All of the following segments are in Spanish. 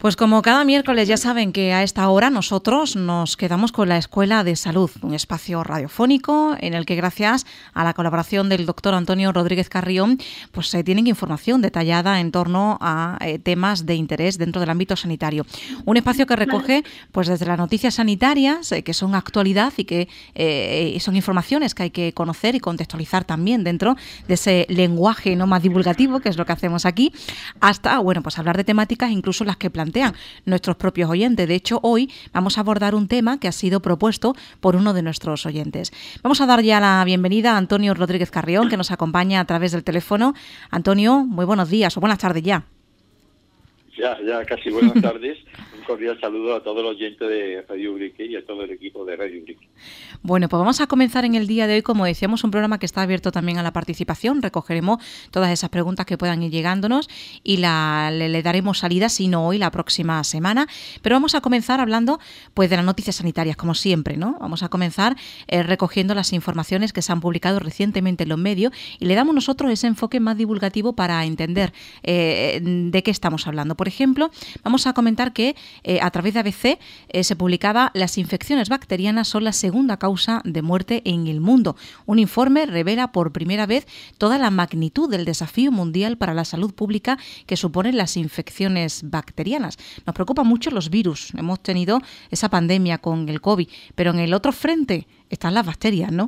Pues como cada miércoles ya saben que a esta hora nosotros nos quedamos con la Escuela de Salud, un espacio radiofónico en el que gracias a la colaboración del doctor Antonio Rodríguez Carrión pues se tienen información detallada en torno a temas de interés dentro del ámbito sanitario. Un espacio que recoge pues desde las noticias sanitarias que son actualidad y que son informaciones que hay que conocer y contextualizar también dentro de ese lenguaje no más divulgativo, que es lo que hacemos aquí, hasta pues hablar de temáticas incluso las que plantean nuestros propios oyentes. De hecho, hoy vamos a abordar un tema que ha sido propuesto por uno de nuestros oyentes. Vamos a dar ya la bienvenida a Antonio Rodríguez Carrión, que nos acompaña a través del teléfono. Antonio, muy buenos días o buenas tardes ya. Ya casi buenas tardes. Un cordial saludo a todos los oyentes de Radio Ubrique y a todo el equipo de Radio Ubrique. Bueno, pues vamos a comenzar en el día de hoy, como decíamos, un programa que está abierto también a la participación. Recogeremos todas esas preguntas que puedan ir llegándonos y le daremos salida, si no hoy, la próxima semana. Pero vamos a comenzar hablando pues de las noticias sanitarias, como siempre, ¿no? Vamos a comenzar recogiendo las informaciones que se han publicado recientemente en los medios y le damos nosotros ese enfoque más divulgativo para entender de qué estamos hablando. Por ejemplo, vamos a comentar que a través de ABC se publicaba las infecciones bacterianas son la segunda causa de muerte en el mundo. Un informe revela por primera vez toda la magnitud del desafío mundial para la salud pública que suponen las infecciones bacterianas. Nos preocupan mucho los virus. Hemos tenido esa pandemia con el COVID, pero en el otro frente están las bacterias, ¿no?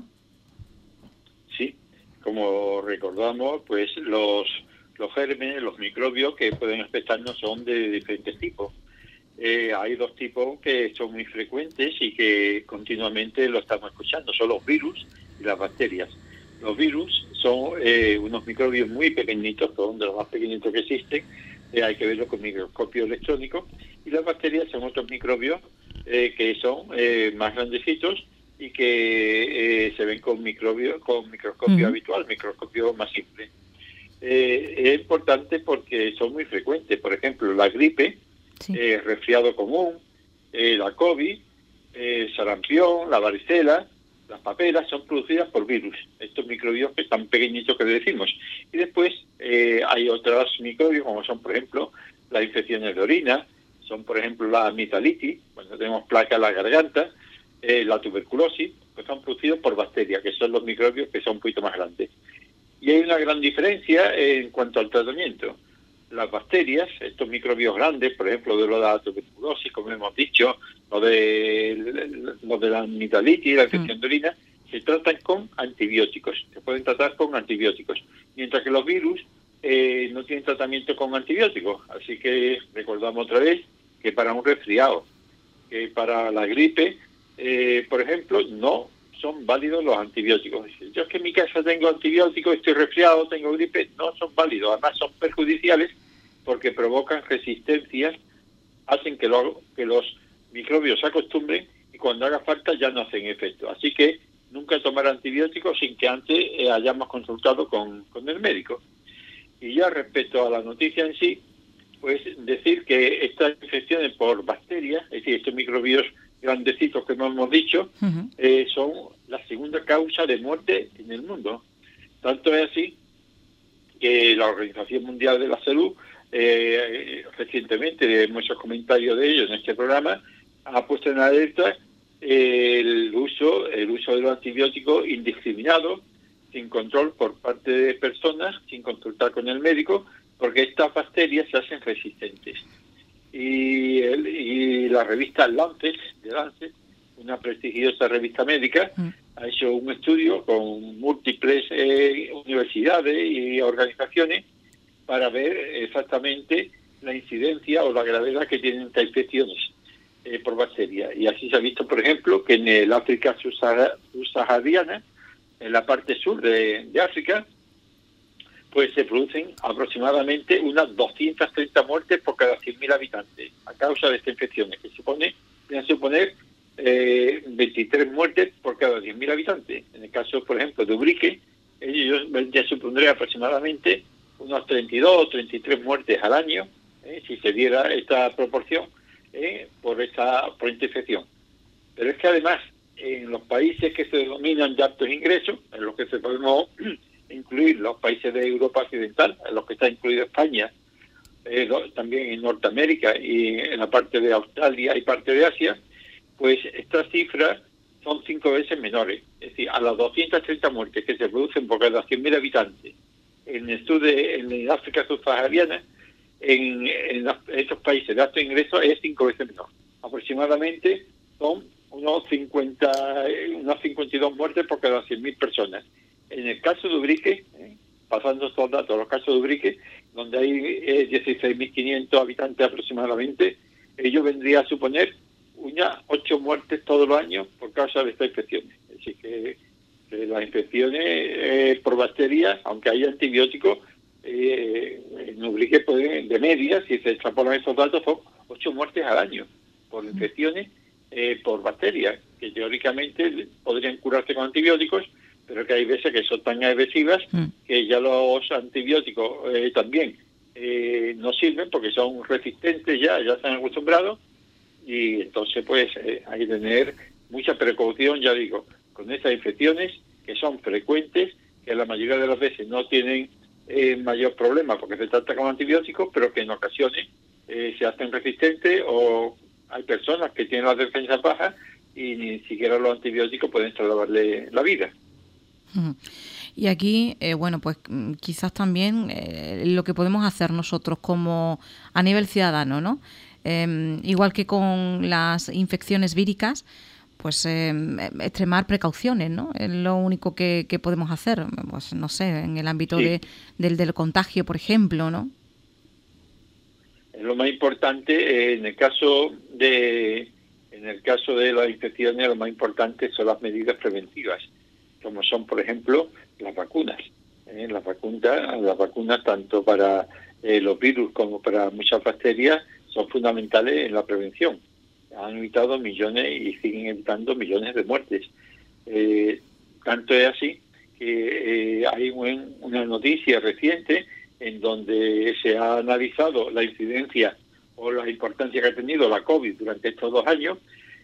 Sí, como recordamos, pues los gérmenes, los microbios que pueden afectarnos son de diferentes tipos. Hay dos tipos que son muy frecuentes y que continuamente lo estamos escuchando, son los virus y las bacterias. Los virus son unos microbios muy pequeñitos, son de los más pequeñitos que existen, hay que verlo con microscopio electrónico, y las bacterias son otros microbios que son más grandecitos y que se ven con microscopio habitual, microscopio más simple. Es importante porque son muy frecuentes. Por ejemplo, la gripe, resfriado común, la COVID, sarampión, la varicela, las paperas son producidas por virus, estos microbios que tan pequeñitos que le decimos. Y después hay otros microbios como son, por ejemplo, las infecciones de orina, son, por ejemplo, la amigdalitis, cuando tenemos placa en la garganta, la tuberculosis, pues son producidos por bacterias, que son los microbios que son un poquito más grandes. Y hay una gran diferencia en cuanto al tratamiento. Las bacterias, estos microbios grandes, por ejemplo, de la tuberculosis, como hemos dicho, o de la amigdalitis, la infección de orina, se tratan con antibióticos, se pueden tratar con antibióticos, mientras que los virus no tienen tratamiento con antibióticos. Así que recordamos otra vez que para un resfriado, que para la gripe, por ejemplo, no son válidos los antibióticos. Yo es que en mi casa tengo antibióticos, estoy resfriado, tengo gripe, no son válidos, además son perjudiciales porque provocan resistencias, hacen que los microbios se acostumbren y cuando haga falta ya no hacen efecto. Así que nunca tomar antibióticos sin que antes hayamos consultado con el médico. Y ya respecto a la noticia en sí, pues decir que estas infecciones por bacterias, es decir, estos microbios grandecitos que hemos dicho, son la segunda causa de muerte en el mundo. Tanto es así que la Organización Mundial de la Salud, recientemente, hay muchos comentarios de ellos en este programa, ha puesto en alerta el uso de los antibióticos indiscriminado, sin control por parte de personas, sin consultar con el médico, porque estas bacterias se hacen resistentes. Y la revista Lancet, una prestigiosa revista médica, ha hecho un estudio con múltiples universidades y organizaciones para ver exactamente la incidencia o la gravedad que tienen estas infecciones por bacterias. Y así se ha visto, por ejemplo, que en el África subsahariana, en la parte sur de África, pues se producen aproximadamente unas 230 muertes por cada 100.000 habitantes a causa de estas infecciones, que vienen a suponer 23 muertes por cada 10.000 habitantes. En el caso, por ejemplo, de Ubrique, ellos ya supondría aproximadamente unos 32 o 33 muertes al año, si se diera esta proporción, por esta infección. Pero es que además, en los países que se denominan de altos ingresos, en los que podemos incluir los países de Europa Occidental, en los que está incluido España, también en Norteamérica y en la parte de Australia y parte de Asia, pues estas cifras son 5 veces menores. Es decir, a las 230 muertes que se producen por cada 100.000 habitantes en el sur en África subsahariana, en estos países de alto ingreso es 5 veces menor. Aproximadamente son unas 52 muertes por cada 100.000 personas. En el caso de Ubrique, pasando estos datos, los casos de Ubrique, donde hay 16.500 habitantes aproximadamente, ello vendría a suponer unas 8 muertes todos los años por causa de estas infecciones. Es decir, que las infecciones por bacterias, aunque haya antibióticos, en Ubrique pueden, de media, si se extrapolan esos datos, son 8 muertes al año por infecciones por bacterias, que teóricamente podrían curarse con antibióticos, pero que hay veces que son tan agresivas que ya los antibióticos también no sirven porque son resistentes, ya se han acostumbrado, y entonces pues hay que tener mucha precaución, ya digo, con estas infecciones que son frecuentes, que la mayoría de las veces no tienen mayor problema porque se trata con antibióticos, pero que en ocasiones se hacen resistentes, o hay personas que tienen las defensas bajas y ni siquiera los antibióticos pueden salvarle la vida. Y aquí, bueno, pues quizás también lo que podemos hacer nosotros como a nivel ciudadano, ¿no? Igual que con las infecciones víricas, pues extremar precauciones, ¿no? Es lo único que podemos hacer, pues no sé, en el ámbito del contagio, por ejemplo, ¿no? Lo más importante, en el caso de las infecciones, lo más importante son las medidas preventivas, como son, por ejemplo, las vacunas. Las vacunas tanto para los virus como para muchas bacterias son fundamentales en la prevención. Han evitado millones y siguen evitando millones de muertes. Tanto es así que hay una noticia reciente en donde se ha analizado la incidencia o la importancia que ha tenido la COVID durante estos 2 años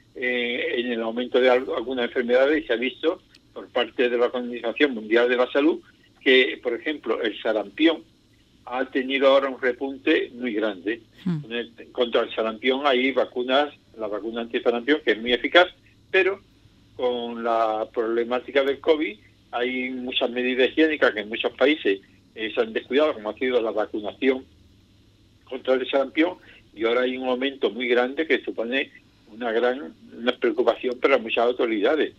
en el aumento de algunas enfermedades, y se ha visto por parte de la Organización Mundial de la Salud que, por ejemplo, el sarampión ha tenido ahora un repunte muy grande. Contra el sarampión hay vacunas, la vacuna antisarampión, que es muy eficaz, pero con la problemática del COVID hay muchas medidas higiénicas que en muchos países se han descuidado, como ha sido la vacunación contra el sarampión, y ahora hay un aumento muy grande que supone una preocupación para muchas autoridades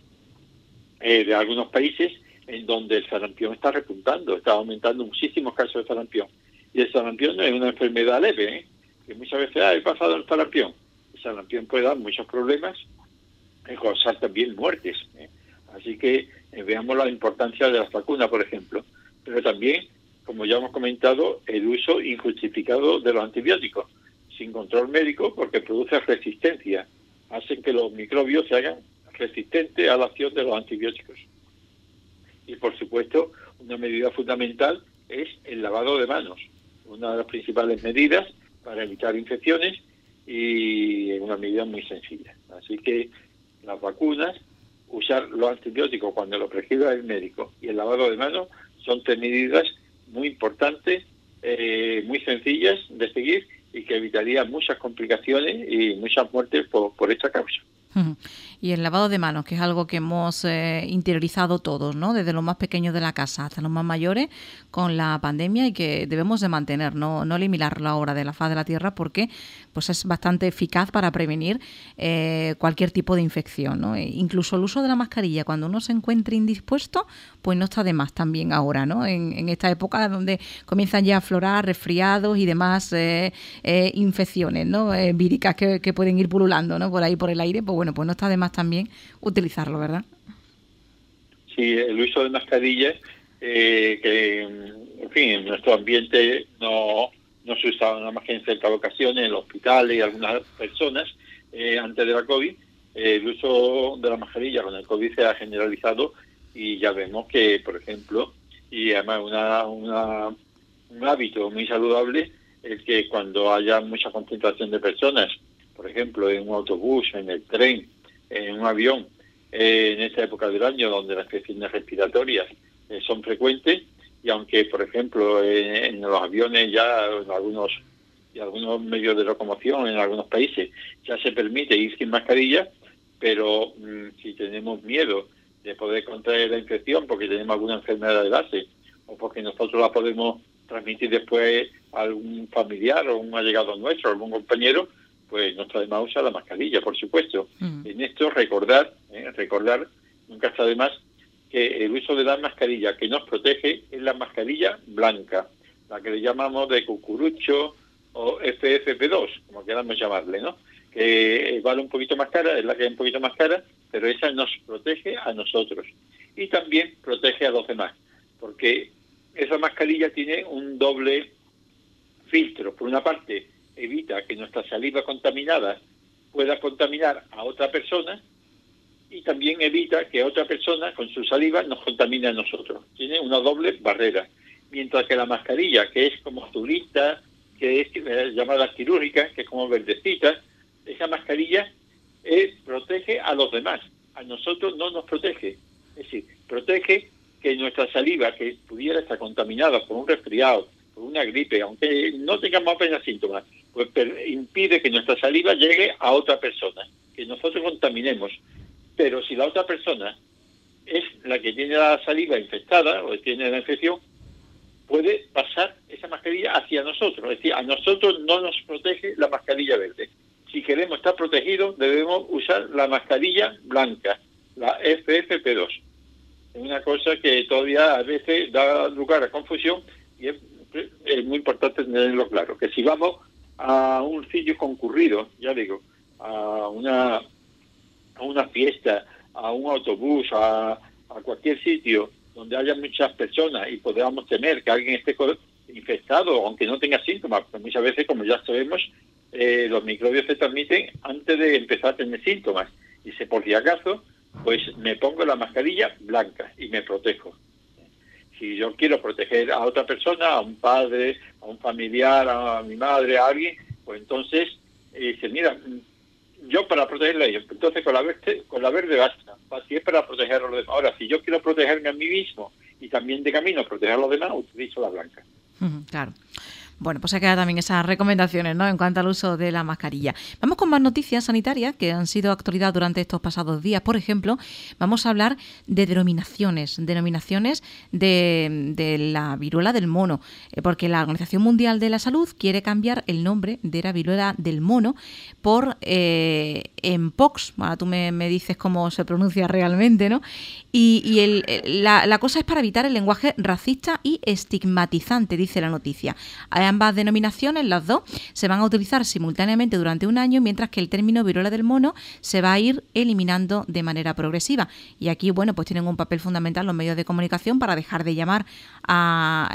de algunos países en donde el sarampión está repuntando, está aumentando muchísimos casos de sarampión. Y el sarampión no es una enfermedad leve, que muchas veces he pasado el sarampión. El sarampión puede dar muchos problemas y causar también muertes. Así que veamos la importancia de las vacunas, por ejemplo. Pero también, como ya hemos comentado, el uso injustificado de los antibióticos, sin control médico, porque produce resistencia. Hacen que los microbios se hagan resistentes a la acción de los antibióticos. Y, por supuesto, una medida fundamental es el lavado de manos, una de las principales medidas para evitar infecciones, y es una medida muy sencilla. Así que las vacunas, usar los antibióticos cuando lo prescriba el médico y el lavado de manos son 3 medidas muy importantes, muy sencillas de seguir, y que evitaría muchas complicaciones y muchas muertes por esta causa. Y el lavado de manos, que es algo que hemos interiorizado todos, ¿no? Desde los más pequeños de la casa hasta los más mayores con la pandemia, y que debemos de mantener, no eliminarlo ahora de la faz de la tierra, porque pues es bastante eficaz para prevenir cualquier tipo de infección, ¿no? Incluso el uso de la mascarilla cuando uno se encuentre indispuesto, pues no está de más también ahora, ¿no? En esta época donde comienzan ya a aflorar resfriados y demás infecciones, ¿no? Víricas que pueden ir pululando, ¿no? Por ahí por el aire, pues bueno, pues no está de más también utilizarlo, ¿verdad? Sí, el uso de mascarillas, que en fin, en nuestro ambiente no se usaba nada más que en ciertas ocasiones, en los hospitales y algunas personas, antes de la COVID. El uso de la mascarilla con el COVID se ha generalizado, y ya vemos que, por ejemplo, y además un hábito muy saludable, es que cuando haya mucha concentración de personas, por ejemplo, en un autobús, en el tren, en un avión, en esta época del año donde las infecciones respiratorias son frecuentes, y aunque, por ejemplo, en los aviones ya en algunos y algunos medios de locomoción en algunos países ya se permite ir sin mascarilla, pero si tenemos miedo de poder contraer la infección porque tenemos alguna enfermedad de base o porque nosotros la podemos transmitir después a algún familiar o un allegado nuestro, algún compañero, pues no está de más usar la mascarilla, por supuesto. En esto recordar, nunca está de más, que el uso de la mascarilla que nos protege es la mascarilla blanca, la que le llamamos de cucurucho o FFP2, como queramos llamarle, ¿no? Que vale un poquito más cara, es la que es un poquito más cara, pero esa nos protege a nosotros y también protege a los demás, porque esa mascarilla tiene un doble filtro. Por una parte, evita que nuestra saliva contaminada pueda contaminar a otra persona y también evita que otra persona con su saliva nos contamine a nosotros. Tiene una doble barrera. Mientras que la mascarilla, que es como azulita, que es llamada quirúrgica, que es como verdecita, esa mascarilla protege a los demás. A nosotros no nos protege. Es decir, protege que nuestra saliva, que pudiera estar contaminada por un resfriado, por una gripe, aunque no tengamos apenas síntomas, pues impide que nuestra saliva llegue a otra persona, que nosotros contaminemos. Pero si la otra persona es la que tiene la saliva infectada o tiene la infección, puede pasar esa mascarilla hacia nosotros. Es decir, a nosotros no nos protege la mascarilla verde. Si queremos estar protegidos, debemos usar la mascarilla blanca, la FFP2. Es una cosa que todavía a veces da lugar a confusión y es muy importante tenerlo claro. Que si vamos a un sitio concurrido, ya digo, a una fiesta, a un autobús, a cualquier sitio donde haya muchas personas y podamos temer que alguien esté infectado, aunque no tenga síntomas, porque muchas veces, como ya sabemos, los microbios se transmiten antes de empezar a tener síntomas. Y si por si acaso, pues me pongo la mascarilla blanca y me protejo. Si yo quiero proteger a otra persona, a un padre, a un familiar, a mi madre, a alguien, pues entonces dice, mira, yo para protegerla a ellos, entonces con la verde basta, si es para proteger a los demás. Ahora, si yo quiero protegerme a mí mismo y también de camino proteger a los demás, utilizo la blanca. Claro. Bueno, pues se quedan también esas recomendaciones, ¿no?, en cuanto al uso de la mascarilla. Vamos con más noticias sanitarias que han sido actualidad durante estos pasados días. Por ejemplo, vamos a hablar de denominaciones de la viruela del mono, porque la Organización Mundial de la Salud quiere cambiar el nombre de la viruela del mono por Mpox. Ahora tú me dices cómo se pronuncia realmente, ¿no? Y la cosa es para evitar el lenguaje racista y estigmatizante, dice la noticia. Ambas denominaciones, las dos, se van a utilizar simultáneamente durante un año, mientras que el término viruela del mono se va a ir eliminando de manera progresiva. Y aquí, bueno, pues tienen un papel fundamental los medios de comunicación para dejar de llamar a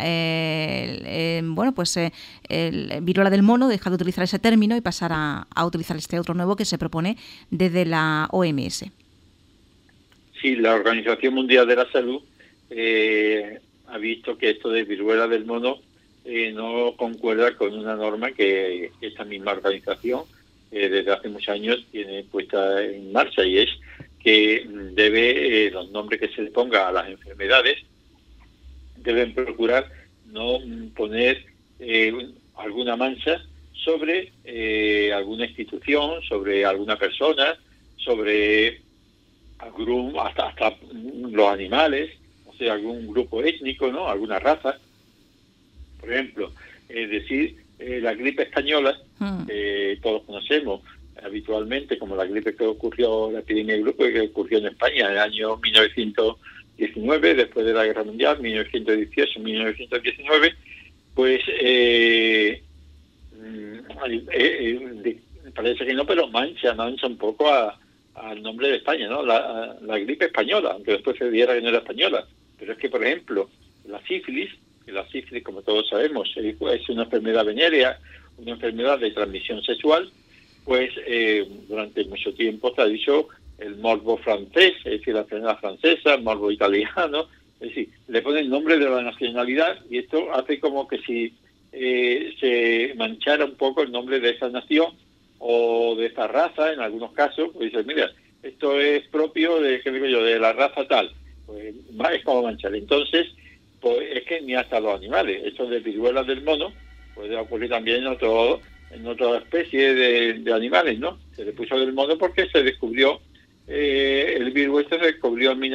el viruela del mono, dejar de utilizar ese término y pasar a utilizar este otro nuevo que se propone desde la OMS. Sí, la Organización Mundial de la Salud ha visto que esto de viruela del mono no concuerda con una norma que esta misma organización desde hace muchos años tiene puesta en marcha, y es que los nombres que se le ponga a las enfermedades deben procurar no poner alguna mancha sobre alguna institución, sobre alguna persona, sobre hasta los animales, o sea, algún grupo étnico, ¿no?, alguna raza. Por ejemplo, decir la gripe española, todos conocemos habitualmente como la gripe que ocurrió, la epidemia de gripe que ocurrió en España en el año 1919, después de la Guerra Mundial, 1918-1919, pues parece que no, pero mancha un poco al nombre de España, ¿no? La gripe española, aunque después se diera que no era española. Pero es que, por ejemplo, la sífilis, como todos sabemos, es una enfermedad venérea, una enfermedad de transmisión sexual, pues durante mucho tiempo se ha dicho el morbo francés, es decir, la enfermedad francesa, el morbo italiano, es decir, le ponen el nombre de la nacionalidad, y esto hace como que si se manchara un poco el nombre de esa nación o de esa raza, en algunos casos, pues dicen, mira, esto es propio de, ¿qué digo yo?, de la raza tal, pues es como manchar. Entonces, pues es que ni hasta los animales, esto de viruela del mono, puede ocurrir también en otra especie de animales, ¿no? Se le puso del mono porque se descubrió, el virus se descubrió en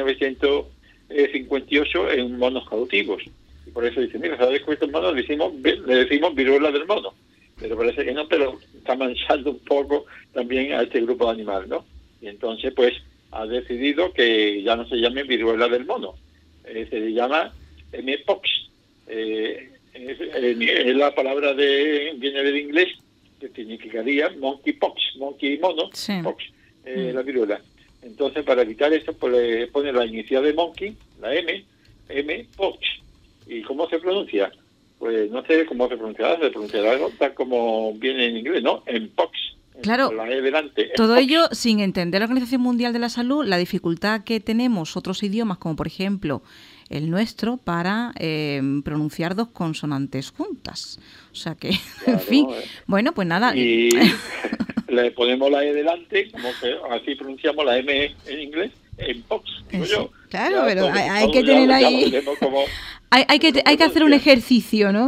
1958 en monos cautivos. Y por eso dice, mira, se ha descubierto el mono, le decimos viruela del mono. Pero parece que no, pero está manchando un poco también a este grupo de animales, ¿no? Y entonces, pues, ha decidido que ya no se llame viruela del mono, se llama mpox. Es la palabra viene del inglés, que significaría monkeypox, monkey mono, sí. Pox, la viruela. Entonces, para evitar eso, pues le pone la inicial de monkey, la mpox. ¿Y cómo se pronuncia? Pues no sé cómo se pronunciará tal como viene en inglés, ¿no? Mpox. Claro, con la E delante, todo ello sin entender la Organización Mundial de la Salud, la dificultad que tenemos otros idiomas, como por ejemplo el nuestro, para pronunciar dos consonantes juntas. O sea que, claro, en fin, bueno, pues nada. Y le ponemos la E delante, como que así pronunciamos la M en inglés, Mpox, digo yo. Claro, ya, pero hay que tener ahí... Hay que hacer un ejercicio, ¿no?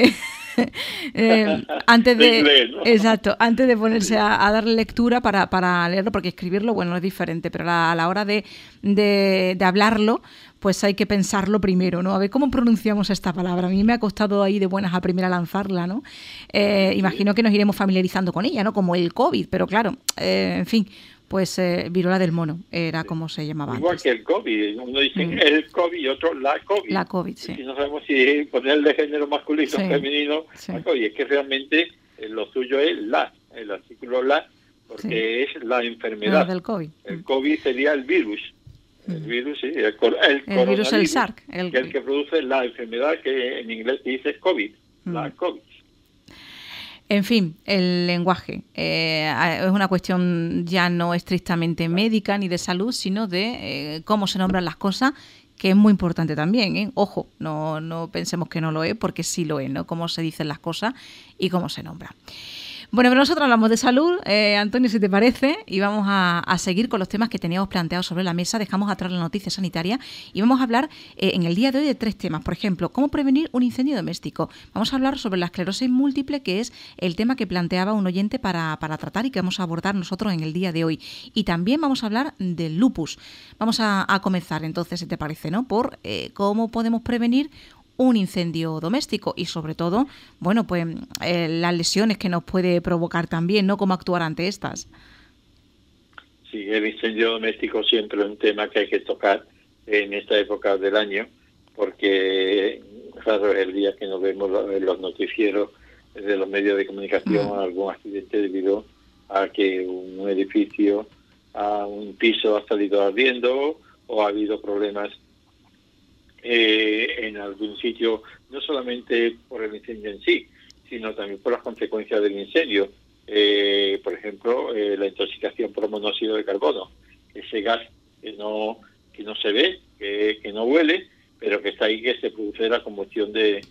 Antes de inglés, ¿no? Exacto, antes de ponerse a darle lectura para leerlo, porque escribirlo, bueno, es diferente, pero a la hora de hablarlo, pues hay que pensarlo primero, ¿no? A ver cómo pronunciamos esta palabra. A mí me ha costado ahí de buenas a primera lanzarla, ¿no? Imagino que nos iremos familiarizando con ella, ¿no? Como el COVID, pero claro, en fin, pues viruela del mono era como se llamaba igual antes. Que el COVID, uno dice el COVID y otro la COVID. La COVID, sí. Y no sabemos si ponerle género masculino o femenino, sí. La COVID. Es que realmente lo suyo es el artículo porque es la enfermedad. Del COVID. El COVID sería el virus. El virus, sí, el virus, el SARS. El que produce la enfermedad que en inglés se dice COVID, la COVID. En fin, el lenguaje es una cuestión ya no estrictamente médica ni de salud, sino de cómo se nombran las cosas, que es muy importante también, ¿eh? Ojo, no pensemos que no lo es, porque sí lo es, ¿no? Cómo se dicen las cosas y cómo se nombran. Bueno, pero nosotros hablamos de salud, Antonio, si te parece, y vamos a seguir con los temas que teníamos planteados sobre la mesa. Dejamos atrás la noticia sanitaria y vamos a hablar en el día de hoy de 3 temas. Por ejemplo, cómo prevenir un incendio doméstico. Vamos a hablar sobre la esclerosis múltiple, que es el tema que planteaba un oyente para tratar y que vamos a abordar nosotros en el día de hoy. Y también vamos a hablar del lupus. Vamos a comenzar entonces, si te parece, ¿no? Por cómo podemos prevenir un incendio doméstico y sobre todo, bueno, pues las lesiones que nos puede provocar también, ¿no? Cómo actuar ante estas. Sí, el incendio doméstico siempre es un tema que hay que tocar en esta época del año, porque claro, es el día que nos vemos en los noticieros de los medios de comunicación algún accidente debido a que un edificio, a un piso ha salido ardiendo o ha habido problemas en algún sitio, no solamente por el incendio en sí, sino también por las consecuencias del incendio. Por ejemplo, la intoxicación por monóxido de carbono, ese gas que no se ve, que no huele, pero que está ahí, que se produce la combustión de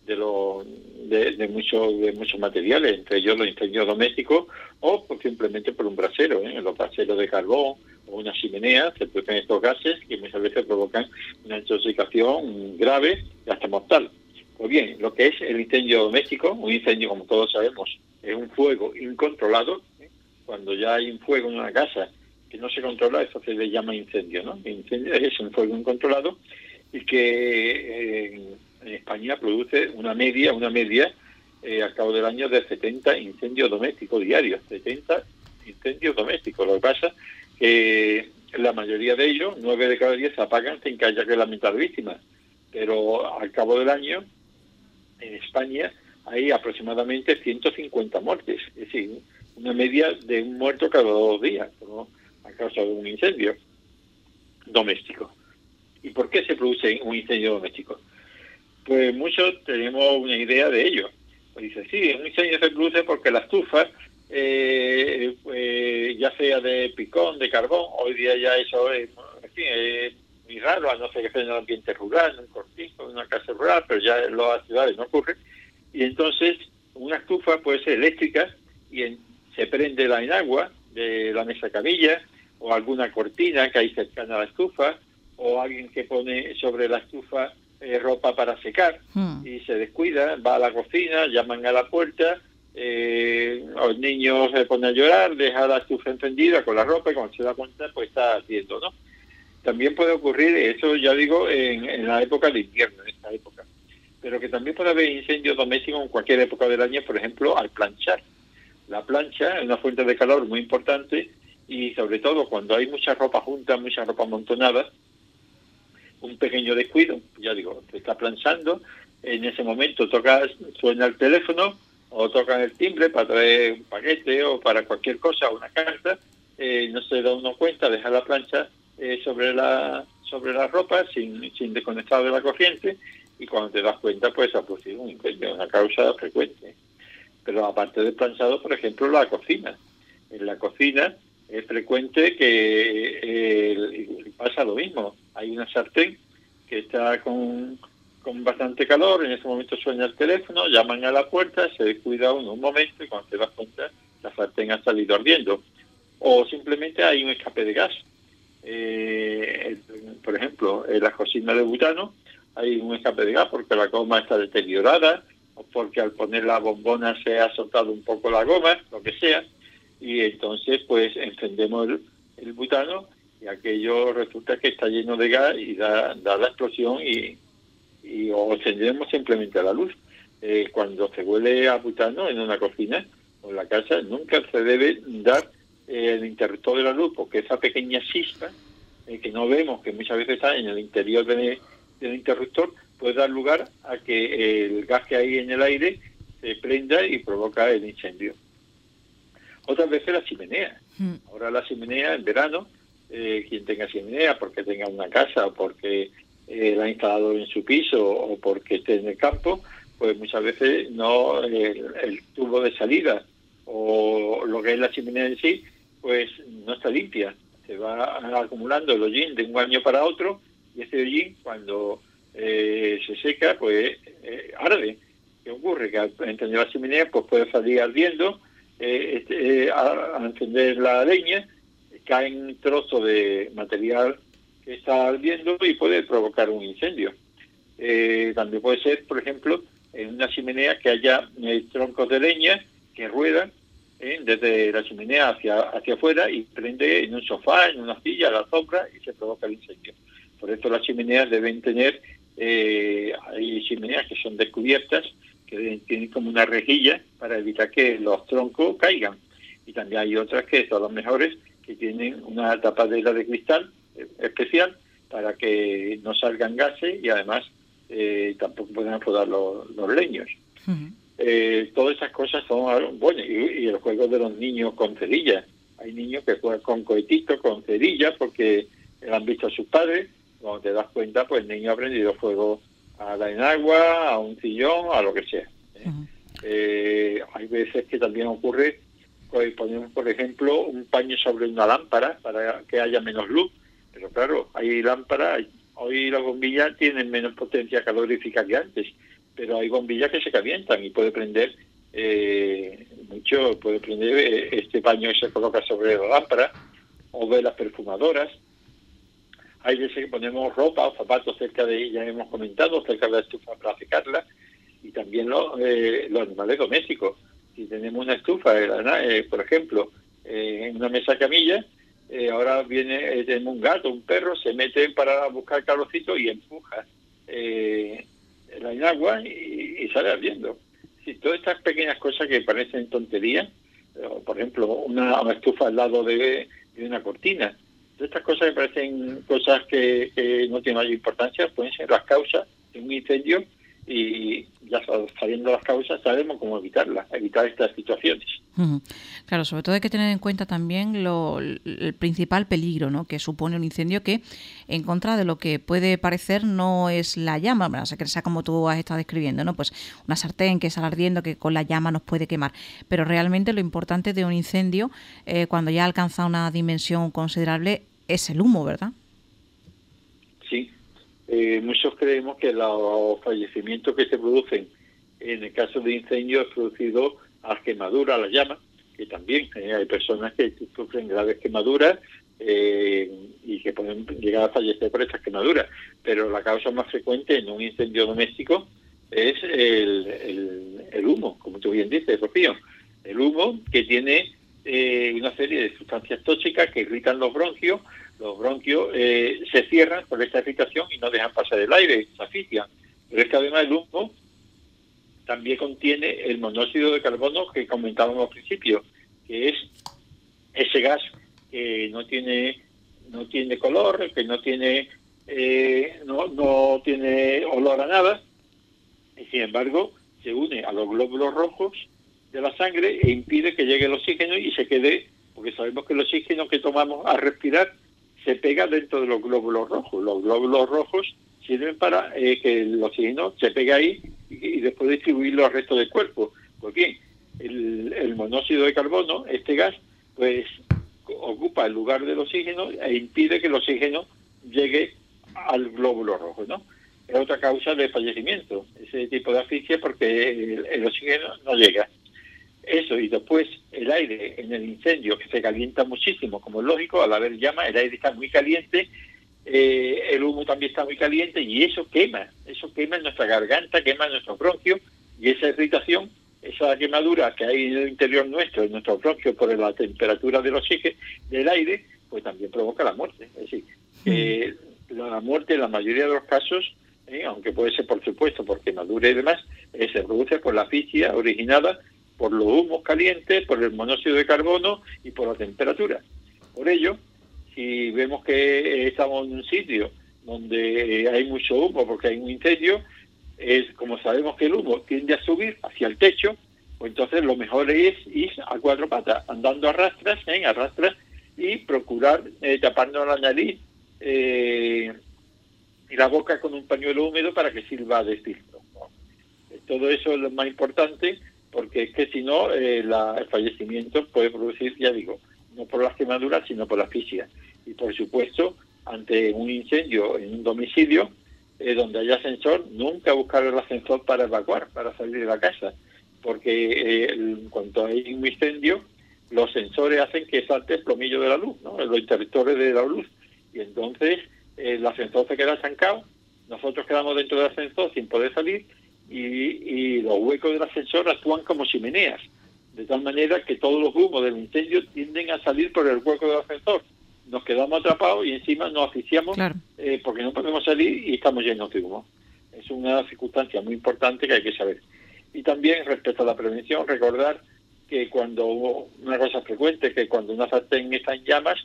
muchos materiales, entre ellos los incendios domésticos o simplemente por un brasero, los braseros de carbón o una chimenea, se producen estos gases que muchas veces provocan una intoxicación grave y hasta mortal. Pues bien, lo que es el incendio doméstico, un incendio, como todos sabemos, es un fuego incontrolado. Cuando ya hay un fuego en una casa que no se controla, eso se le llama incendio, ¿no? Incendio es un fuego incontrolado y que en España produce una media al cabo del año de 70 incendios domésticos diarios, 70 incendios domésticos. Lo que pasa que la mayoría de ellos, 9 de cada 10, se apagan sin que haya que lamentar víctimas. Pero al cabo del año, en España, hay aproximadamente 150 muertes. Es decir, una media de un muerto cada 2 días, ¿no? A causa de un incendio doméstico. ¿Y por qué se produce un incendio doméstico? Pues muchos tenemos una idea de ello. Pues dice, sí, un incendio se produce porque la estufa, ya sea de picón, de carbón, hoy día ya eso es, en fin, es muy raro, a no ser que sea en el ambiente rural, en un cortijo, en una casa rural, pero ya en las ciudades no ocurre. Y entonces una estufa puede ser eléctrica y se prende la enagua de la mesa camilla o alguna cortina que hay cercana a la estufa, o alguien que pone sobre la estufa ropa para secar y se descuida, va a la cocina, llaman a la puerta, los niños se ponen a llorar, deja la estufa encendida con la ropa y cuando se da cuenta pues está ardiendo, ¿no? También puede ocurrir, eso ya digo, en la época de invierno, en esta época, pero que también puede haber incendios domésticos en cualquier época del año, por ejemplo, al planchar. La plancha es una fuente de calor muy importante y sobre todo cuando hay mucha ropa junta, mucha ropa amontonada, un pequeño descuido, ya digo, te está planchando, en ese momento suena el teléfono o tocan el timbre para traer un paquete o para cualquier cosa, una carta, no se da uno cuenta, deja la plancha sobre la ropa sin desconectar de la corriente y cuando te das cuenta pues ha producido un incendio, una causa frecuente. Pero aparte del planchado, por ejemplo, la cocina. En la cocina es frecuente que pasa lo mismo. Hay una sartén que está con bastante calor, en ese momento suena el teléfono, llaman a la puerta, se descuida uno un momento y cuando te das cuenta la sartén ha salido ardiendo. O simplemente hay un escape de gas. Por ejemplo, en la cocina de butano hay un escape de gas porque la goma está deteriorada o porque al poner la bombona se ha soltado un poco la goma, lo que sea, y entonces pues encendemos el butano y aquello resulta que está lleno de gas y da la explosión o encendemos simplemente la luz. Cuando se huele a butano en una cocina o en la casa, nunca se debe dar el interruptor de la luz, porque esa pequeña chispa que no vemos, que muchas veces está en el interior del interruptor, puede dar lugar a que el gas que hay en el aire se prenda y provoca el incendio. Otras veces la chimenea. Ahora la chimenea en verano, quien tenga chimenea porque tenga una casa o porque la ha instalado en su piso o porque esté en el campo, pues muchas veces no el tubo de salida o lo que es la chimenea en sí, pues no está limpia. Se va acumulando el hollín de un año para otro y ese hollín cuando se seca, pues arde. ¿Qué ocurre? Que al encender la chimenea pues puede salir ardiendo, al encender la leña caen trozos de material que está ardiendo y puede provocar un incendio. También puede ser, por ejemplo, en una chimenea que haya troncos de leña que ruedan desde la chimenea hacia afuera y prende en un sofá, en una silla, a la sombra y se provoca el incendio. Por eso las chimeneas deben tener, hay chimeneas que son descubiertas, que tienen como una rejilla para evitar que los troncos caigan. Y también hay otras que son las mejores, que tienen una tapadera de cristal especial para que no salgan gases y además tampoco pueden aflorar los leños. Todas esas cosas son buenas. Y el juego de los niños con cerillas. Hay niños que juegan con cohetitos, con cerillas, porque han visto a sus padres. Cuando te das cuenta, pues el niño ha aprendido fuego a la enagua, a un sillón, a lo que sea. Hay veces que también ocurre, pues ponemos, por ejemplo, un paño sobre una lámpara para que haya menos luz. Pero claro, hay lámparas, hoy las bombillas tienen menos potencia calorífica que antes, pero hay bombillas que se calientan y puede prender puede prender este paño que se coloca sobre la lámpara, o velas perfumadoras. Hay veces que ponemos ropa o zapatos cerca de ella, hemos comentado, cerca de la estufa para secarla, y también los animales domésticos. Si tenemos una estufa, por ejemplo, en una mesa camilla, ahora tenemos un gato, un perro, se mete para buscar calorcito y empuja la enagua y sale ardiendo. Si todas estas pequeñas cosas que parecen tonterías, por ejemplo, una estufa al lado de una cortina, todas estas cosas que parecen cosas que no tienen mayor importancia, pueden ser las causas de un incendio y ya sabiendo las causas sabemos cómo evitar estas situaciones. Claro, sobre todo hay que tener en cuenta también el principal peligro, ¿no?, que supone un incendio, que en contra de lo que puede parecer no es la llama, bueno, que sea como tú has estado describiendo, ¿no?, pues una sartén que sale ardiendo, que con la llama nos puede quemar, pero realmente lo importante de un incendio, cuando ya alcanza una dimensión considerable, es el humo, ¿verdad? Sí. Muchos creemos que los fallecimientos que se producen en el caso de incendios es producido a quemaduras, a la llama, que también hay personas que sufren graves quemaduras y que pueden llegar a fallecer por estas quemaduras. Pero la causa más frecuente en un incendio doméstico es el humo, como tú bien dices, Rocío. El humo que tiene una serie de sustancias tóxicas que irritan los bronquios se cierran por esta irritación y no dejan pasar el aire, se asfixian. Pero es que además el humo también contiene el monóxido de carbono que comentábamos al principio, que es ese gas que no tiene color, que no tiene olor a nada, y sin embargo se une a los glóbulos rojos de la sangre e impide que llegue el oxígeno y se quede, porque sabemos que el oxígeno que tomamos al respirar se pega dentro de los glóbulos rojos. Los glóbulos rojos sirven para que el oxígeno se pegue ahí y después distribuirlo al resto del cuerpo. Pues bien, el monóxido de carbono, este gas, pues ocupa el lugar del oxígeno e impide que el oxígeno llegue al glóbulo rojo, ¿no? Es otra causa de fallecimiento, ese tipo de asfixia, porque el oxígeno no llega. Eso, y después el aire en el incendio, que se calienta muchísimo, como es lógico, al haber llama, el aire está muy caliente, el humo también está muy caliente, y eso quema en nuestra garganta, quema en nuestros bronquios, y esa irritación, esa quemadura que hay en el interior nuestro, en nuestros bronquios, por la temperatura del oxígeno, del aire, pues también provoca la muerte. Es decir, la muerte en la mayoría de los casos, aunque puede ser por supuesto por quemadura y demás, se produce por la asfixia originada por los humos calientes, por el monóxido de carbono y por la temperatura. Por ello, si vemos que estamos en un sitio donde hay mucho humo porque hay un incendio, como sabemos que el humo tiende a subir hacia el techo, pues entonces lo mejor es ir a cuatro patas, andando a rastras, y procurar taparnos la nariz y la boca con un pañuelo húmedo para que sirva de filtro, ¿no? Todo eso es lo más importante, porque es que si no, el fallecimiento puede producir, ya digo, no por las quemaduras, sino por la asfixia. Y por supuesto, ante un incendio en un domicilio, donde haya ascensor, nunca buscar el ascensor para evacuar, para salir de la casa, porque en cuanto hay un incendio, los sensores hacen que salte el plomillo de la luz, ¿no? Los interruptores de la luz, y entonces el ascensor se queda estancado, nosotros quedamos dentro del ascensor sin poder salir, y los huecos del ascensor actúan como chimeneas, de tal manera que todos los humos del incendio tienden a salir por el hueco del ascensor. Nos quedamos atrapados y encima nos asfixiamos, claro, porque no podemos salir y estamos llenos de humo. Es una circunstancia muy importante que hay que saber. Y también respecto a la prevención, recordar que una cosa frecuente, que cuando una sartén está en llamas,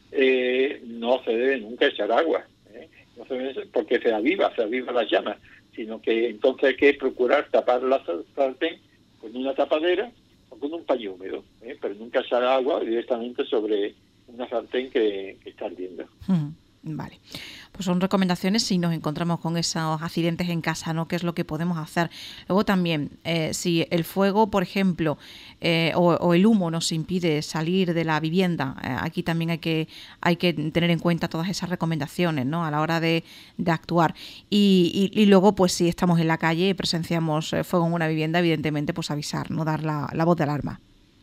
no se debe nunca echar agua, no se debe, porque se aviva las llamas, sino que entonces hay que procurar tapar la sartén con una tapadera o con un paño húmedo, pero nunca echar agua directamente sobre una sartén que está ardiendo. Vale, pues son recomendaciones si nos encontramos con esos accidentes en casa, ¿no? ¿Qué es lo que podemos hacer? Luego también, si el fuego, por ejemplo, o el humo nos impide salir de la vivienda, aquí también hay que tener en cuenta todas esas recomendaciones, ¿no? A la hora de actuar. Y luego, pues si estamos en la calle y presenciamos fuego en una vivienda, evidentemente, pues avisar, ¿no? Dar la voz de alarma.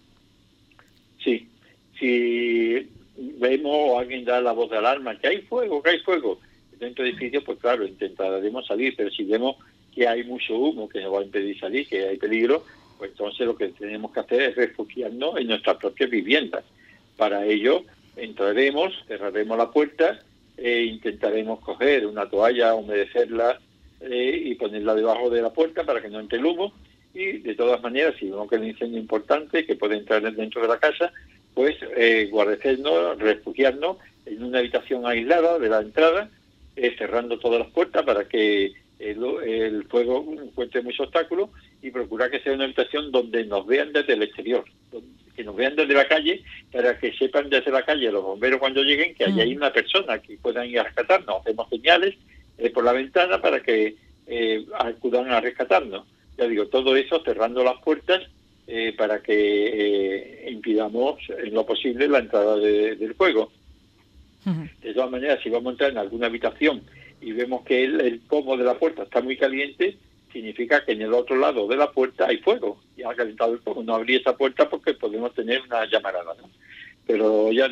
Sí, si vemos o alguien da la voz de alarma, que hay fuego dentro del edificio, pues claro, intentaremos salir, pero si vemos que hay mucho humo que nos va a impedir salir, que hay peligro, pues entonces lo que tenemos que hacer es refugiarnos en nuestras propias viviendas. Para ello entraremos, cerraremos la puerta e intentaremos coger una toalla, humedecerla y ponerla debajo de la puerta para que no entre el humo, y de todas maneras, si vemos que el incendio es importante, que puede entrar dentro de la casa, pues guarecernos, refugiarnos en una habitación aislada de la entrada, cerrando todas las puertas para que el fuego encuentre muchos obstáculos, y procurar que sea una habitación donde nos vean desde el exterior, que nos vean desde la calle, para que sepan desde la calle los bomberos cuando lleguen que hay una persona que puedan ir a rescatarnos. Hacemos señales por la ventana para que acudan a rescatarnos. Ya digo, todo eso cerrando las puertas para que impidamos en lo posible la entrada del fuego. De todas maneras, si vamos a entrar en alguna habitación y vemos que el pomo de la puerta está muy caliente, significa que en el otro lado de la puerta hay fuego y ha calentado el fuego. No abrir esa puerta porque podemos tener una llamarada, ¿no? Pero ya digo,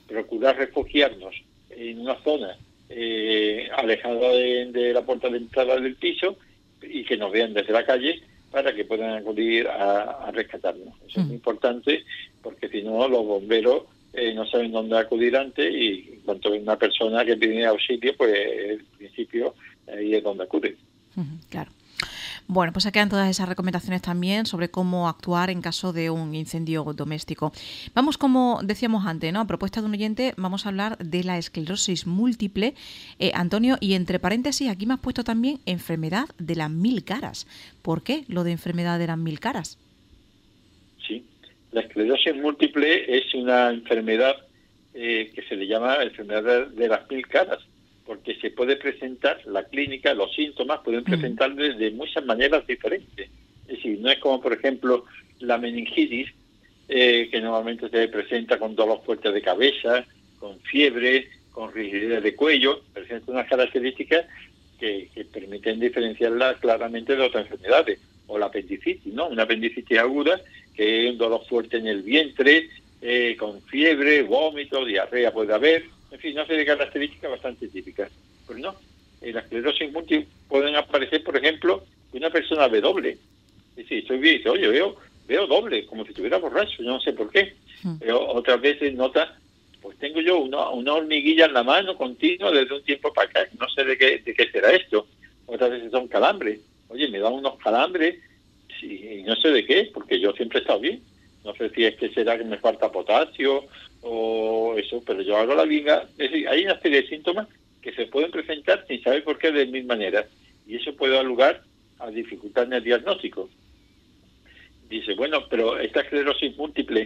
procurar refugiarnos en una zona alejada de la puerta de entrada del piso y que nos vean desde la calle para que puedan acudir a rescatarnos. Eso es muy importante, porque si no los bomberos no saben dónde acudir antes, y en cuanto ven una persona que pide auxilio, pues en principio ahí es donde acude. Claro. Bueno, pues se quedan todas esas recomendaciones también sobre cómo actuar en caso de un incendio doméstico. Vamos, como decíamos antes, ¿no? A propuesta de un oyente, vamos a hablar de la esclerosis múltiple. Antonio, y entre paréntesis, aquí me has puesto también enfermedad de las 1000 caras. ¿Por qué lo de enfermedad de las 1000 caras? Sí, la esclerosis múltiple es una enfermedad que se le llama enfermedad de las 1000 caras, porque se puede presentar, la clínica, los síntomas pueden presentar de muchas maneras diferentes. Es decir, no es como, por ejemplo, la meningitis, que normalmente se presenta con dolor fuerte de cabeza, con fiebre, con rigidez de cuello, presenta unas características que permiten diferenciarla claramente de otras enfermedades. O la apendicitis, ¿no? Una apendicitis aguda, que es un dolor fuerte en el vientre, con fiebre, vómito, diarrea puede haber. En fin, una serie de características bastante típicas. Pues no, en la esclerosis múltiple pueden aparecer, por ejemplo, que una persona ve doble. Es decir, estoy bien, dice, oye, veo doble, como si estuviera borracho, yo no sé por qué. Pero otras veces nota, pues tengo yo una hormiguilla en la mano continua desde un tiempo para acá, no sé de qué será esto. Otras veces son calambres. Oye, me dan unos calambres, y no sé de qué, porque yo siempre he estado bien. No sé si es que será que me falta potasio o eso, pero yo hago la liga. Es decir, hay una serie de síntomas que se pueden presentar sin saber por qué de mil maneras, y eso puede dar lugar a dificultad en el diagnóstico. Dice, bueno, pero esta esclerosis múltiple,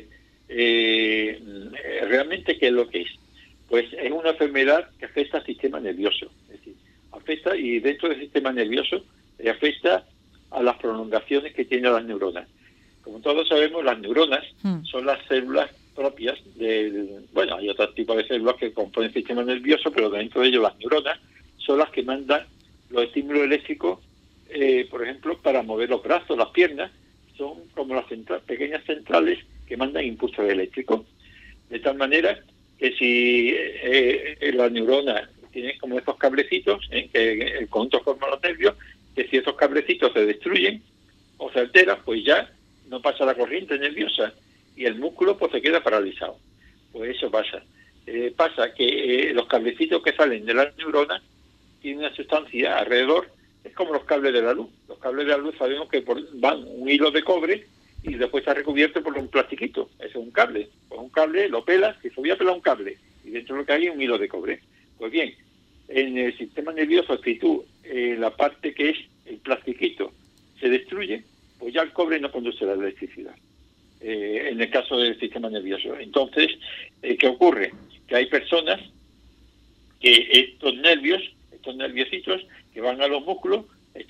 ¿realmente qué es lo que es? Pues es una enfermedad que afecta al sistema nervioso. Es decir, afecta, y dentro del sistema nervioso afecta a las prolongaciones que tienen las neuronas. Como todos sabemos, las neuronas son las células propias bueno, hay otros tipos de células que componen el sistema nervioso, pero dentro de ellos las neuronas son las que mandan los estímulos eléctricos, por ejemplo, para mover los brazos, las piernas, son como las pequeñas centrales que mandan impulsos eléctricos. De tal manera que si la neurona tiene como estos cablecitos, que el conjunto forma los nervios, que si esos cablecitos se destruyen o se alteran, pues ya no pasa la corriente nerviosa y el músculo pues se queda paralizado. Pues eso pasa. Pasa que los cablecitos que salen de la neurona tienen una sustancia alrededor, es como los cables de la luz. Los cables de la luz sabemos que van un hilo de cobre y después está recubierto por un plastiquito. Eso es un cable. Pues un cable lo pelas, que se voy a pelar un cable, y dentro de lo que hay es un hilo de cobre. Pues bien, en el sistema nervioso, si tú, la parte que es el plastiquito se destruye, pues ya el cobre no conduce la electricidad. En el caso del sistema nervioso. Entonces, ¿qué ocurre? Que hay personas que estos nerviositos que van a los músculos,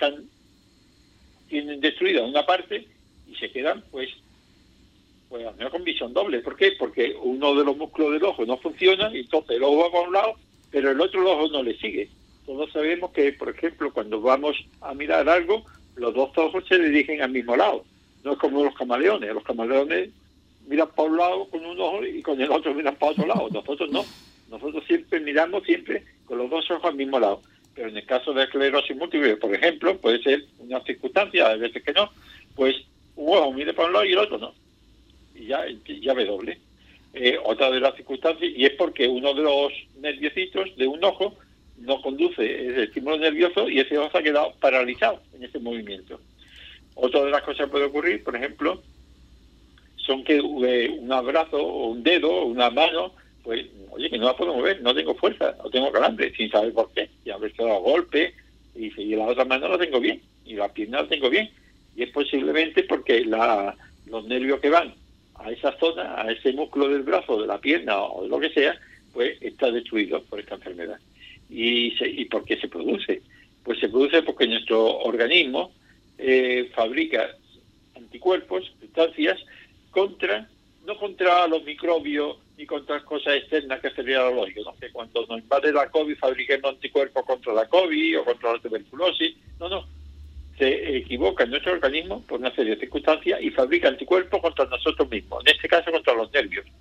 tienen destruida una parte y se quedan, pues a lo mejor con visión doble. ¿Por qué? Porque uno de los músculos del ojo no funciona y entonces el ojo va para un lado, pero el otro ojo no le sigue. Todos sabemos que, por ejemplo, cuando vamos a mirar algo, los dos ojos se dirigen al mismo lado. No es como los camaleones. Los camaleones miran para un lado con un ojo y con el otro miran para otro lado. Nosotros no. Nosotros siempre miramos con los dos ojos al mismo lado. Pero en el caso de esclerosis múltiple, por ejemplo, puede ser una circunstancia, a veces que no, pues un ojo mira para un lado y el otro no. Y ya ve doble. Otra de las circunstancias, y es porque uno de los nerviositos de un ojo no conduce el estímulo nervioso y ese ojo se ha quedado paralizado en ese movimiento. Otra de las cosas que puede ocurrir, por ejemplo, son que un brazo o un dedo o una mano, pues, oye, que no la puedo mover, no tengo fuerza, no tengo calambre, sin saber por qué. Y a veces dado golpe, y la otra mano la tengo bien, y la pierna la tengo bien. Y es posiblemente porque los nervios que van a esa zona, a ese músculo del brazo, de la pierna o de lo que sea, pues está destruido por esta enfermedad. ¿Y por qué se produce? Pues se produce porque nuestro organismo fabrica anticuerpos, sustancias, no contra los microbios ni contra cosas externas que sería lo lógico, ¿no? Que cuando nos invade la COVID fabriquemos anticuerpos contra la COVID o contra la tuberculosis. No. Se equivoca en nuestro organismo por una serie de circunstancias y fabrica anticuerpos contra nosotros mismos, en este caso contra los nervios.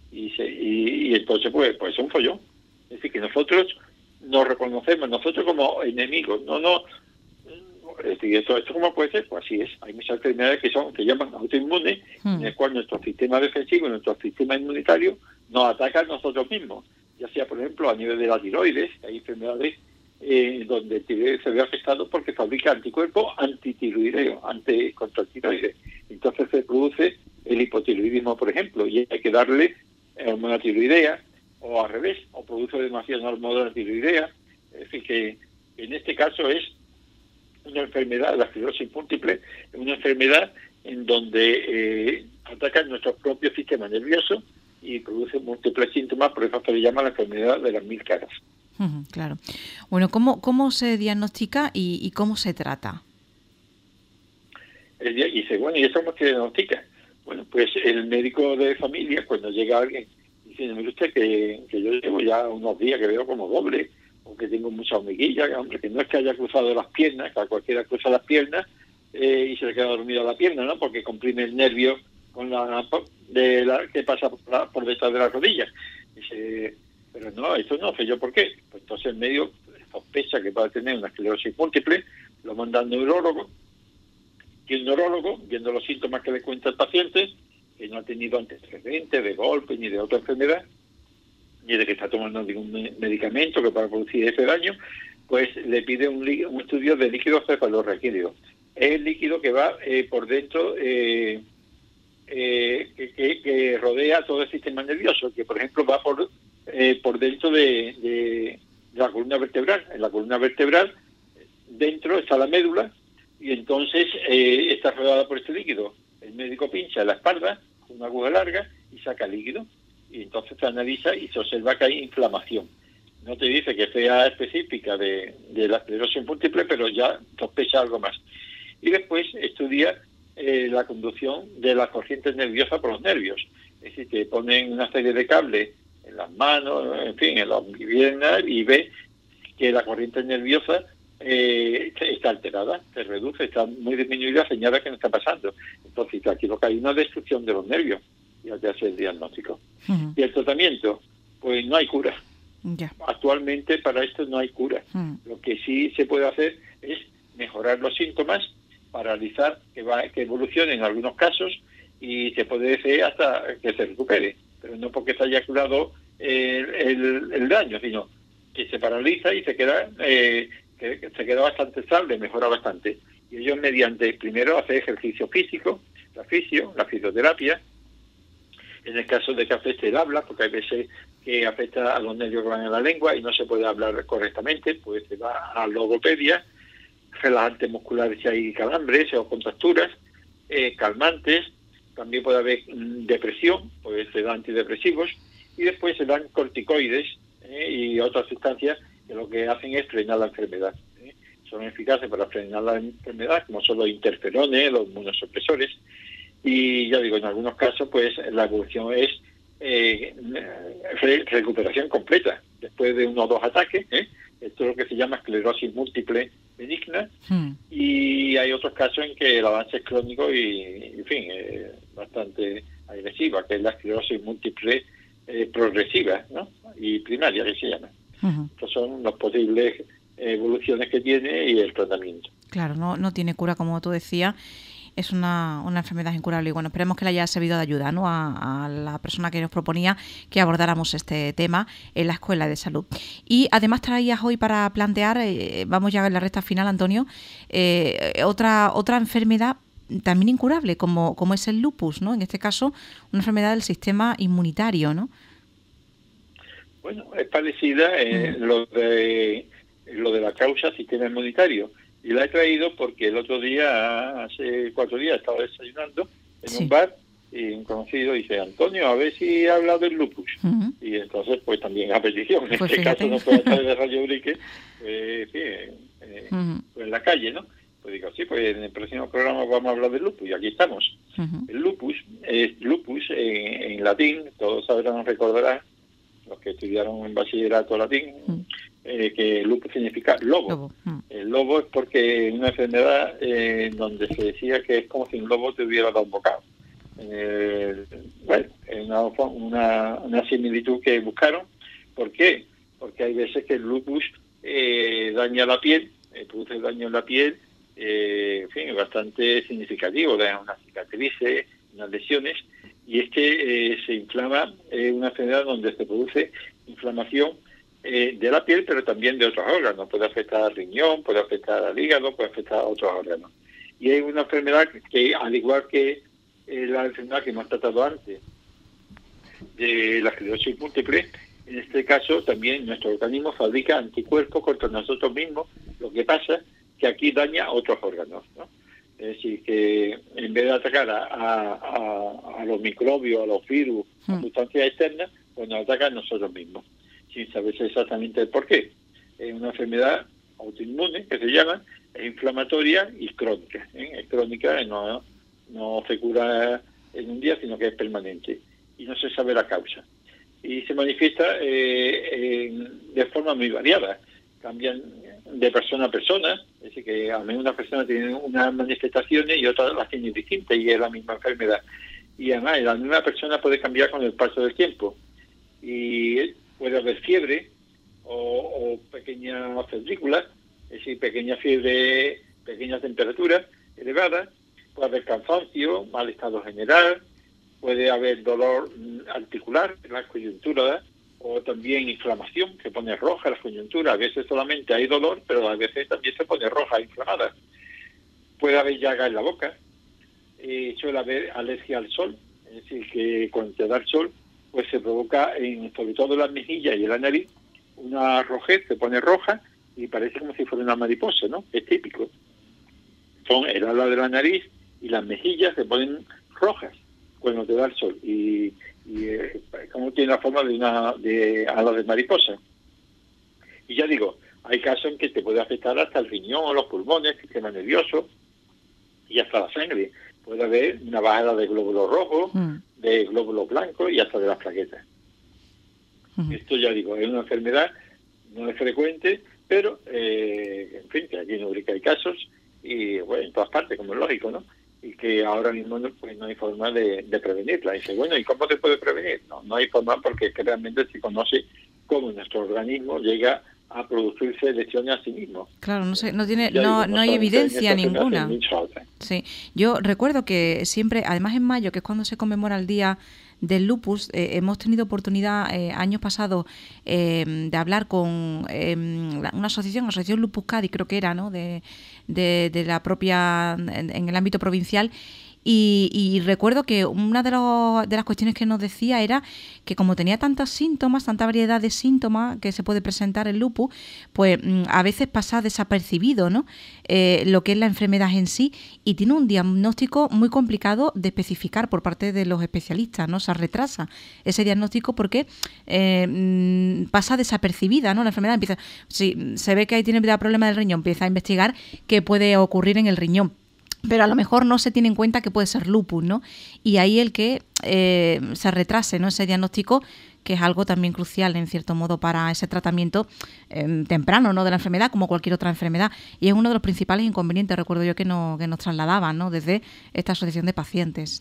y entonces pues es un follón. Es decir, que nosotros nos reconocemos nosotros como enemigos, no. Es decir, esto ¿cómo puede ser? Pues así es. Hay muchas enfermedades que llaman autoinmunes, en el cual nuestro sistema defensivo, nuestro sistema inmunitario, nos ataca a nosotros mismos. Ya sea, por ejemplo, a nivel de la tiroides, hay enfermedades donde el tiroides se ve afectado porque fabrica anticuerpos antitiroideos, contra el tiroides. Entonces se produce el hipotiroidismo, por ejemplo, y hay que darle hormona tiroidea, o al revés, o produce demasiada hormona tiroidea. Es decir, que en este caso es una enfermedad, la esclerosis múltiple, es una enfermedad en donde atacan nuestro propio sistema nervioso y produce múltiples síntomas, por eso se le llama la enfermedad de las 1000 caras. Claro. Bueno, ¿cómo se diagnostica y cómo se trata? Y eso cómo se diagnostica. Bueno, pues el médico de familia, cuando llega alguien, dice, mire usted que yo llevo ya unos días que veo como doble, o que tengo mucha hormiguilla, hombre, que no es que haya cruzado las piernas, que a cualquiera cruza las piernas y se le queda dormida la pierna, ¿no? Porque comprime el nervio con que pasa por detrás de la rodilla. Dice, pero no, esto no sé yo por qué. Pues entonces el médico sospecha que puede tener una esclerosis múltiple, lo manda al neurólogo, y el neurólogo, viendo los síntomas que le cuenta el paciente, que no ha tenido antecedentes de golpe ni de otra enfermedad, ni de que está tomando ningún medicamento que pueda producir ese daño, pues le pide un estudio de líquido cefalorraquídeo. Es el líquido que va por dentro, que rodea todo el sistema nervioso, que por ejemplo va por dentro de la columna vertebral. En la columna vertebral, dentro está la médula, y entonces está rodeada por este líquido. El médico pincha la espalda con una aguja larga y saca el líquido. Y entonces se analiza y se observa que hay inflamación. No te dice que sea específica de la esclerosis múltiple, pero ya sospecha algo más. Y después estudia la conducción de las corrientes nerviosas por los nervios. Es decir, que ponen una serie de cables en las manos, en fin, en las piernas, y ve que la corriente nerviosa está alterada, se reduce, está muy disminuida, señala que no está pasando. Entonces, aquí lo que hay una destrucción de los nervios, y hay que hacer el diagnóstico. Y el tratamiento, pues no hay cura. Actualmente para esto no hay cura. Lo que sí se puede hacer es mejorar los síntomas, paralizar que evolucione en algunos casos, y se puede hacer hasta que se recupere, pero no porque se haya curado el daño, sino que se paraliza y se queda bastante estable, mejora bastante. Y ellos mediante, primero, hacer ejercicio físico, la fisioterapia. En el caso de que afecte el habla, porque hay veces que afecta a los nervios que van en la lengua y no se puede hablar correctamente, pues se va a logopedia, relajantes musculares si hay calambres o contracturas, calmantes, también puede haber depresión, pues se dan antidepresivos, y después se dan corticoides y otras sustancias que lo que hacen es frenar la enfermedad. Son eficaces para frenar la enfermedad, como son los interferones, los inmunosupresores, y ya digo, en algunos casos pues la evolución es recuperación completa después de 1 o 2 ataques. Esto es lo que se llama esclerosis múltiple benigna, y hay otros casos en que el avance es crónico y en fin, bastante agresiva, que es la esclerosis múltiple progresiva, ¿no? Y primaria, que se llama. Estos son las posibles evoluciones que tiene y el tratamiento. Claro, no tiene cura, como tú decías. Es una enfermedad incurable y bueno, esperemos que le haya servido de ayuda, ¿no?, a la persona que nos proponía que abordáramos este tema en la Escuela de Salud. Y además traías hoy para plantear, vamos ya en la recta final, Antonio, otra enfermedad también incurable como es el lupus, ¿no? En este caso, una enfermedad del sistema inmunitario, ¿no? Bueno, es parecida lo de la causa sistema inmunitario. Y la he traído porque el otro día, hace 4 días, estaba desayunando en un bar y un conocido dice, Antonio, a ver si habla del lupus. Y entonces, pues también a petición. En este caso no puede estar de Radio Urique, pues en la calle, ¿no? Pues digo, sí, pues en el próximo programa vamos a hablar del lupus y aquí estamos. El lupus es lupus en latín, todos sabrán, recordarán, los que estudiaron en bachillerato latín, que lupus significa lobo. El lobo es porque es una enfermedad donde se decía que es como si un lobo te hubiera dado un bocado. Bueno, es una similitud que buscaron. ¿Por qué? Porque hay veces que el lupus daña la piel, produce daño en la piel, en fin, bastante significativo, da unas cicatrices, unas lesiones, y es que se inflama, una enfermedad donde se produce inflamación de la piel, pero también de otros órganos. Puede afectar al riñón, puede afectar al hígado, puede afectar a otros órganos. Y hay una enfermedad que, al igual que la enfermedad que hemos tratado antes, de la esclerosis múltiple, en este caso también nuestro organismo fabrica anticuerpos contra nosotros mismos. Lo que pasa que aquí daña otros órganos, ¿no? Es decir, que en vez de atacar a los microbios, a los virus, a sustancias externas, pues nos atacan nosotros mismos, sin saberse exactamente el por qué. Es una enfermedad autoinmune, que se llama, es inflamatoria y crónica. Es crónica, no se cura en un día, sino que es permanente. Y no se sabe la causa. Y se manifiesta de forma muy variada. Cambian de persona a persona, es decir, que a menos una persona tiene unas manifestaciones y otra las tiene distintas, y es la misma enfermedad. Y además, la misma persona puede cambiar con el paso del tiempo. Y puede haber fiebre o pequeñas febrículas, es decir, pequeña fiebre, pequeña temperatura elevada, puede haber cansancio, mal estado general, puede haber dolor articular en la coyuntura, o también inflamación, se pone roja la coyuntura. A veces solamente hay dolor, pero a veces también se pone roja, inflamada. Puede haber llaga en la boca, suele haber alergia al sol, es decir, que cuando te da el sol, pues se provoca, sobre todo en las mejillas y en la nariz, una rojez, se pone roja y parece como si fuera una mariposa, ¿no? Es típico. Son el ala de la nariz y las mejillas se ponen rojas cuando te da el sol, y como tiene la forma de ala de mariposa. Y ya digo, hay casos en que te puede afectar hasta el riñón, los pulmones, el sistema nervioso y hasta la sangre. Puede haber una bajada de glóbulos rojos, de glóbulos blancos y hasta de las plaquetas. Esto, ya digo, es una enfermedad, no es frecuente, pero en fin, que aquí en Urica hay casos, y bueno, en todas partes, como es lógico, ¿no? Y que ahora mismo pues no hay forma de prevenirla. Y dice, bueno, ¿y cómo se puede prevenir? No hay forma, porque es que realmente se conoce cómo nuestro organismo llega a producirse lesiones a sí mismo. Claro, no hay evidencia ninguna. Sí, yo recuerdo que siempre, además en mayo, que es cuando se conmemora el Día del Lupus, hemos tenido oportunidad años pasados de hablar con una asociación Lupus Cádiz, creo que era, ¿no? de la propia, en el ámbito provincial. Y recuerdo que una de las cuestiones que nos decía era que como tenía tantos síntomas, tanta variedad de síntomas que se puede presentar el lupus, pues a veces pasa desapercibido, ¿no? Lo que es la enfermedad en sí, y tiene un diagnóstico muy complicado de especificar por parte de los especialistas, ¿no? Se retrasa ese diagnóstico porque pasa desapercibida, ¿no? La enfermedad empieza, si se ve que ahí tiene problema del riñón, empieza a investigar qué puede ocurrir en el riñón, pero a lo mejor no se tiene en cuenta que puede ser lupus, ¿no? Y ahí el que se retrase, ¿no? Ese diagnóstico, que es algo también crucial, en cierto modo, para ese tratamiento temprano, ¿no? De la enfermedad, como cualquier otra enfermedad. Y es uno de los principales inconvenientes, recuerdo yo, que nos trasladaban, ¿no? Desde esta asociación de pacientes.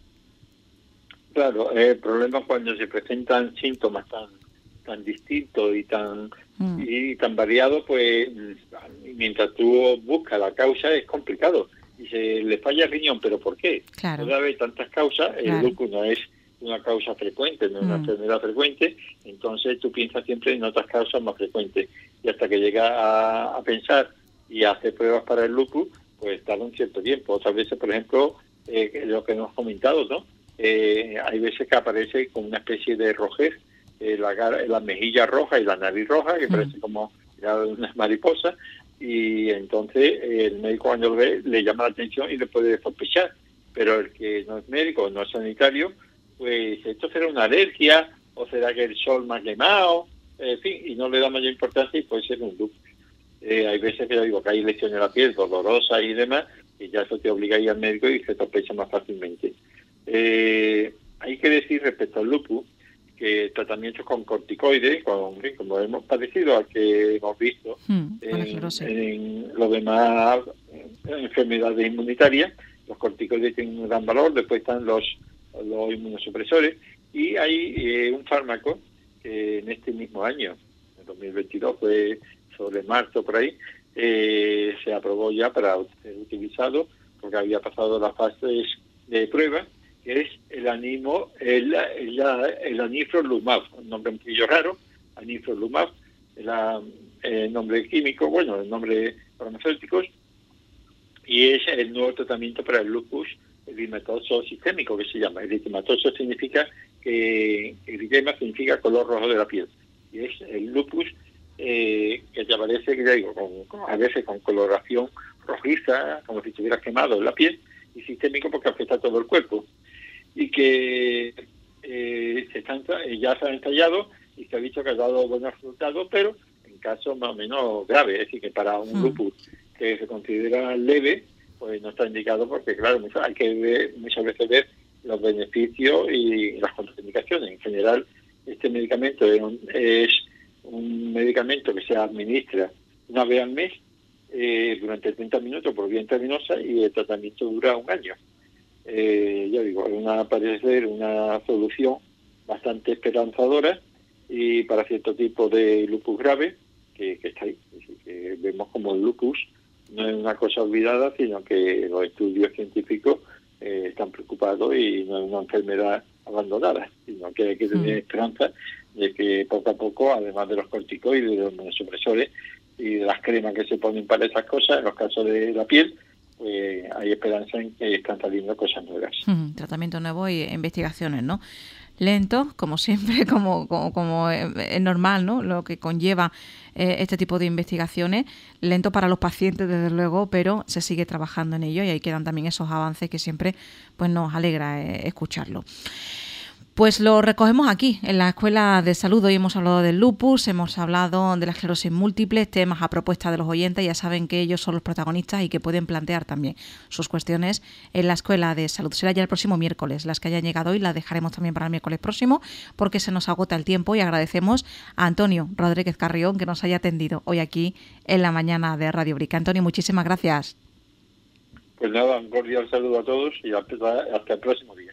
Claro, el problema cuando se presentan síntomas tan distintos y tan variados, pues mientras tú buscas la causa es complicado. Y se le falla el riñón, ¿pero por qué? Claro. Puede haber tantas causas, el lupus no es una causa frecuente, no es una enfermedad frecuente, entonces tú piensas siempre en otras causas más frecuentes. Y hasta que llegas a pensar y a hacer pruebas para el lupus, pues tarda un cierto tiempo. Otras veces, por ejemplo, lo que hemos comentado, ¿no? Hay veces que aparece con una especie de rojez, la mejilla roja y la nariz roja, que parece como una mariposa, y entonces el médico cuando lo ve le llama la atención y le puede sospechar, pero el que no es médico, no es sanitario, pues esto será una alergia o será que el sol me ha quemado, en fin, y no le da mayor importancia y puede ser un lupus. Hay veces que yo digo que hay lesiones en la piel dolorosas y demás, y ya eso te obliga a ir al médico y se sospecha más fácilmente. Hay que decir respecto al lupus que tratamientos con corticoides, como hemos parecido al que hemos visto en los demás enfermedades inmunitarias, los corticoides tienen un gran valor. Después están los los inmunosupresores, y hay un fármaco que en este mismo año, en 2022, fue sobre marzo por ahí, se aprobó ya para ser utilizado, porque había pasado las fases de prueba, que es el anifrolumab, un nombre un poquillo raro, anifrolumab, el nombre químico, bueno, el nombre farmacéutico, y es el nuevo tratamiento para el lupus eritematoso sistémico, que se llama. Eritematoso significa eritema significa color rojo de la piel, y es el lupus que te aparece, que digo, a veces con coloración rojiza, como si estuviera quemado en la piel, y sistémico porque afecta a todo el cuerpo, y que ya se han ensayado y se ha visto que ha dado buenos resultados, pero en casos más o menos graves, es decir, que para un lupus que se considera leve, pues no está indicado, porque claro, hay que muchas veces ver los beneficios y las contraindicaciones. En general, este medicamento es un medicamento que se administra una vez al mes durante 30 minutos por vía intravenosa, y el tratamiento dura un año. Ya digo, parece ser una solución bastante esperanzadora, y para cierto tipo de lupus grave que está ahí. Es decir, que vemos como el lupus no es una cosa olvidada, sino que los estudios científicos están preocupados, y no es una enfermedad abandonada, sino que hay que tener esperanza de que poco a poco, además de los corticoides, de los inmunosupresores y de las cremas que se ponen para esas cosas, en los casos de la piel, pues hay esperanza en que están saliendo cosas nuevas. Tratamiento nuevo y investigaciones, ¿no? Lento, como siempre, como es normal, ¿no? Lo que conlleva este tipo de investigaciones, lento para los pacientes, desde luego, pero se sigue trabajando en ello, y ahí quedan también esos avances que siempre pues nos alegra escucharlo. Pues lo recogemos aquí, en la Escuela de Salud. Hoy hemos hablado del lupus, hemos hablado de la esclerosis múltiple, temas a propuesta de los oyentes. Ya saben que ellos son los protagonistas y que pueden plantear también sus cuestiones en la Escuela de Salud. Será ya el próximo miércoles. Las que hayan llegado hoy las dejaremos también para el miércoles próximo, porque se nos agota el tiempo, y agradecemos a Antonio Rodríguez Carrión que nos haya atendido hoy aquí en la mañana de Radio Brica. Antonio, muchísimas gracias. Pues nada, un cordial saludo a todos y hasta el próximo día.